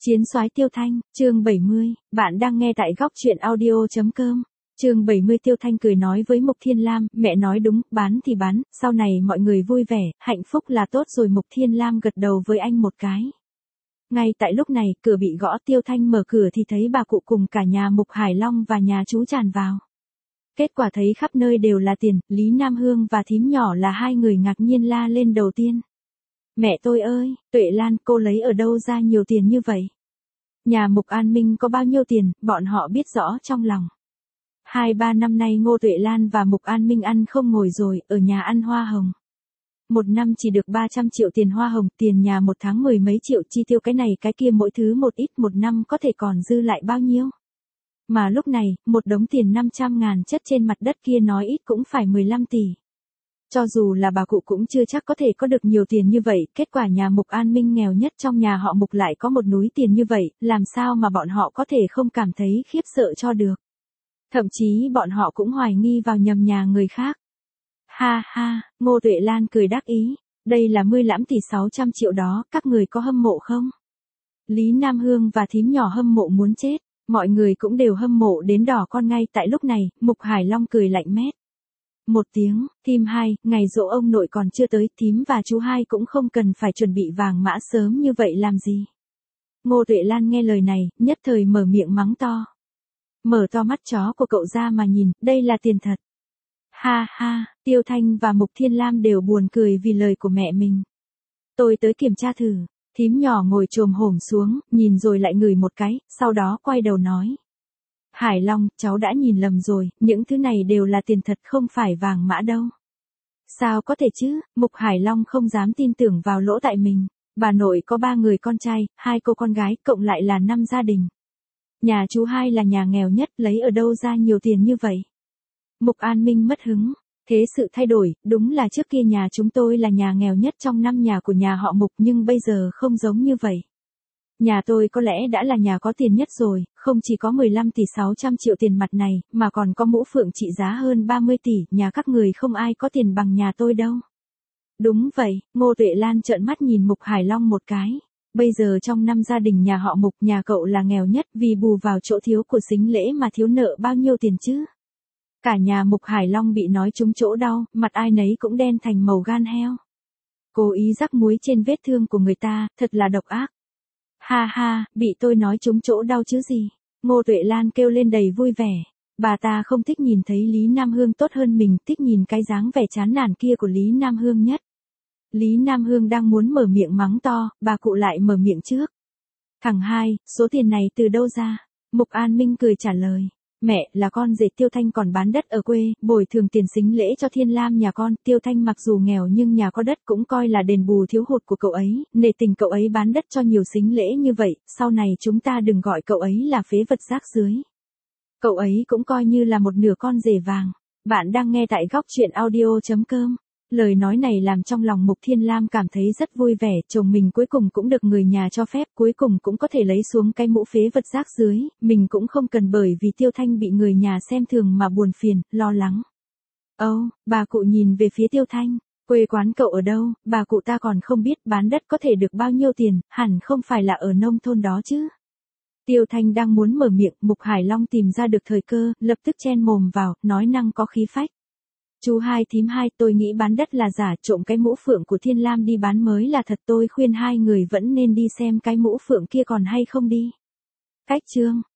Chiến soái Tiêu Thanh, chương 70, bạn đang nghe tại góc truyện audio.com. Chương 70 Tiêu Thanh cười nói với Mục Thiên Lam, mẹ nói đúng, bán thì bán, sau này mọi người vui vẻ, hạnh phúc là tốt rồi. Mục Thiên Lam gật đầu với anh một cái. Ngay tại lúc này, cửa bị gõ. Tiêu Thanh mở cửa thì thấy bà cụ cùng cả nhà Mục Hải Long và nhà chú tràn vào. Kết quả thấy khắp nơi đều là tiền, Lý Nam Hương và thím nhỏ là hai người ngạc nhiên la lên đầu tiên. Mẹ tôi ơi, Tuệ Lan, cô lấy ở đâu ra nhiều tiền như vậy? Nhà Mục An Minh có bao nhiêu tiền, bọn họ biết rõ trong lòng. 2-3 năm nay Ngô Tuệ Lan và Mục An Minh ăn không ngồi rồi, ở nhà ăn hoa hồng. Một năm chỉ được 300 triệu tiền hoa hồng, tiền nhà một tháng 10 mấy triệu, chi tiêu cái này cái kia mỗi thứ một ít, một năm có thể còn dư lại bao nhiêu? Mà lúc này, một đống tiền 500.000 chất trên mặt đất kia nói ít cũng phải 15 tỷ. Cho dù là bà cụ cũng chưa chắc có thể có được nhiều tiền như vậy, kết quả nhà Mục An Minh nghèo nhất trong nhà họ Mục lại có một núi tiền như vậy, làm sao mà bọn họ có thể không cảm thấy khiếp sợ cho được. Thậm chí bọn họ cũng hoài nghi vào nhầm nhà người khác. Ha ha, Ngô Tuệ Lan cười đắc ý, đây là 10 tỷ 600 triệu đó, các người có hâm mộ không? Lý Nam Hương và thím nhỏ hâm mộ muốn chết, mọi người cũng đều hâm mộ đến đỏ con. Ngay tại lúc này, Mục Hải Long cười lạnh mét. Một tiếng, thím hai, ngày giỗ ông nội còn chưa tới, thím và chú hai cũng không cần phải chuẩn bị vàng mã sớm như vậy làm gì. Ngô Tuệ Lan nghe lời này, nhất thời mở miệng mắng to. Mở to mắt chó của cậu ra mà nhìn, đây là tiền thật. Ha ha, Tiêu Thanh và Mục Thiên Lam đều buồn cười vì lời của mẹ mình. Tôi tới kiểm tra thử, thím nhỏ ngồi chồm hổm xuống, nhìn rồi lại ngửi một cái, sau đó quay đầu nói. Hải Long, cháu đã nhìn lầm rồi, những thứ này đều là tiền thật không phải vàng mã đâu. Sao có thể chứ, Mục Hải Long không dám tin tưởng vào lỗ tai mình. Bà nội có 3 người con trai, 2 cô con gái, cộng lại là 5 gia đình. Nhà chú hai là nhà nghèo nhất, lấy ở đâu ra nhiều tiền như vậy? Mục An Minh mất hứng. Thế sự thay đổi, đúng là trước kia nhà chúng tôi là nhà nghèo nhất trong 5 nhà của nhà họ Mục, nhưng bây giờ không giống như vậy. Nhà tôi có lẽ đã là nhà có tiền nhất rồi, không chỉ có 15 tỷ 600 triệu tiền mặt này, mà còn có mũ phượng trị giá hơn 30 tỷ, nhà các người không ai có tiền bằng nhà tôi đâu. Đúng vậy, Ngô Tuệ Lan trợn mắt nhìn Mục Hải Long một cái. Bây giờ trong 5 gia đình nhà họ Mục, nhà cậu là nghèo nhất, vì bù vào chỗ thiếu của sính lễ mà thiếu nợ bao nhiêu tiền chứ? Cả nhà Mục Hải Long bị nói trúng chỗ đau, mặt ai nấy cũng đen thành màu gan heo. Cố ý rắc muối trên vết thương của người ta, thật là độc ác. Ha ha, bị tôi nói trúng chỗ đau chứ gì. Ngô Tuệ Lan kêu lên đầy vui vẻ. Bà ta không thích nhìn thấy Lý Nam Hương tốt hơn mình, thích nhìn cái dáng vẻ chán nản kia của Lý Nam Hương nhất. Lý Nam Hương đang muốn mở miệng mắng to, bà cụ lại mở miệng trước. Thằng hai, số tiền này từ đâu ra? Mục An Minh cười trả lời. Mẹ, là con rể Tiêu Thanh còn bán đất ở quê, bồi thường tiền sính lễ cho Thiên Lam nhà con. Tiêu Thanh mặc dù nghèo nhưng nhà có đất cũng coi là đền bù thiếu hụt của cậu ấy, nể tình cậu ấy bán đất cho nhiều sính lễ như vậy, sau này chúng ta đừng gọi cậu ấy là phế vật rác rưới. Cậu ấy cũng coi như là một nửa con rể vàng. Bạn đang nghe tại góc truyện audio.com. Lời nói này làm trong lòng Mục Thiên Lam cảm thấy rất vui vẻ, chồng mình cuối cùng cũng được người nhà cho phép, cuối cùng cũng có thể lấy xuống cái mũ phế vật rác rưới, mình cũng không cần bởi vì Tiêu Thanh bị người nhà xem thường mà buồn phiền, lo lắng. Bà cụ nhìn về phía Tiêu Thanh, quê quán cậu ở đâu, bà cụ ta còn không biết bán đất có thể được bao nhiêu tiền, hẳn không phải là ở nông thôn đó chứ. Tiêu Thanh đang muốn mở miệng, Mục Hải Long tìm ra được thời cơ, lập tức chen mồm vào, nói năng có khí phách. Chú hai thím hai, tôi nghĩ bán đất là giả, trộm cái mũ phượng của Thiên Lam đi bán mới là thật, tôi khuyên hai người vẫn nên đi xem cái mũ phượng kia còn hay không đi. Cách chương.